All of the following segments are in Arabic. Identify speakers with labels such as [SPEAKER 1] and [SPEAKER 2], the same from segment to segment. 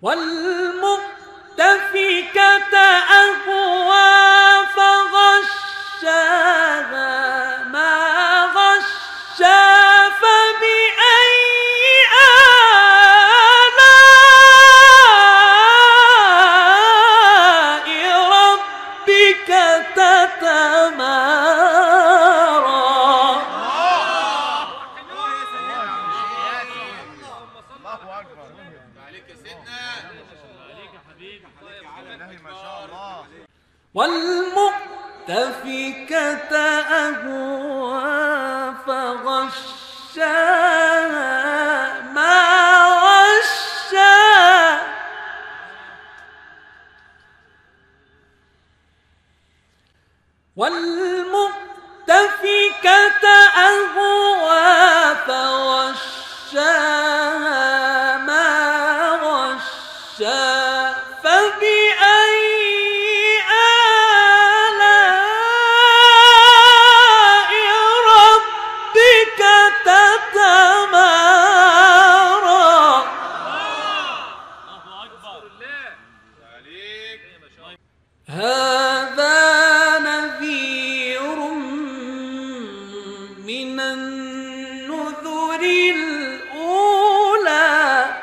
[SPEAKER 1] والمؤتفكة أهوى فغشاها ما غشا فبأي آلاء ربك تتمارى. والمؤتفكة أهوى فغشاها ما غشا والمؤتفكة أهوى فغشاها ما غشا فبأي آلاء ربك تتمارى. هذا نذير من النذر الأولى.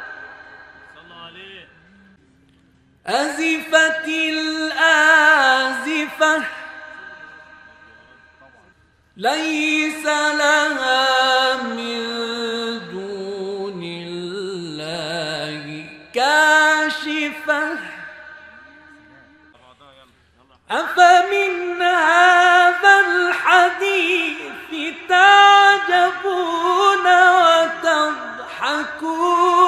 [SPEAKER 1] أزفت الآزفة ليس لها من دون الله كاشفة. أفمن هذا الحديث تعجبون وتضحكون